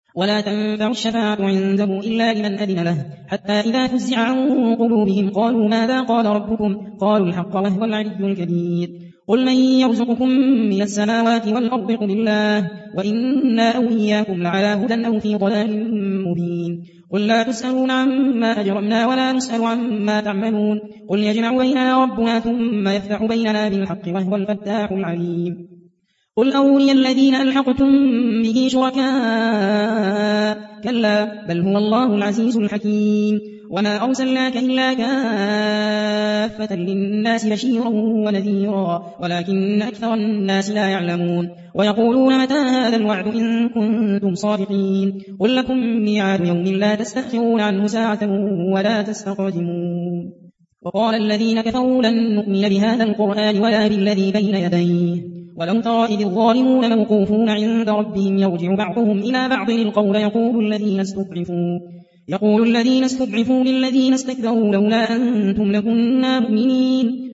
ولا تنفع الشفاعة عنده إلا لمن أذن له حتى إذا فزع عن قلوبهم قالوا ماذا قال ربكم قالوا الحق وهو العلي الكبير قل من يرزقكم من السماوات والأرض قل الله وإنا أو إياكم لعلى هدى أو في ضلال مبين قل لا تسألون عما أجرمنا ولا نسأل عما تعملون قل يجمع بيننا ربنا ثم يفتح بيننا بالحق وهو الفتاح العليم قل أروني الذين ألحقتم به شركاء كلا بل هو الله العزيز الحكيم وما أرسلناك إلا كافة للناس بشيرا ونذيرا ولكن أكثر الناس لا يعلمون ويقولون متى هذا الوعد إن كنتم صادقين قل لكم ميعاد يوم لا تستأخرون عنه ساعة ولا تستقدمون وقال الذين كفروا لن نؤمن بهذا القرآن ولا بالذي بين يديه ولو ترى إذ الظالمون موقوفون عند ربهم يرجع بعضهم إلى بعض القول يقول الذين استضعفوا للذين استكبروا لولا أنتم لكنا مؤمنين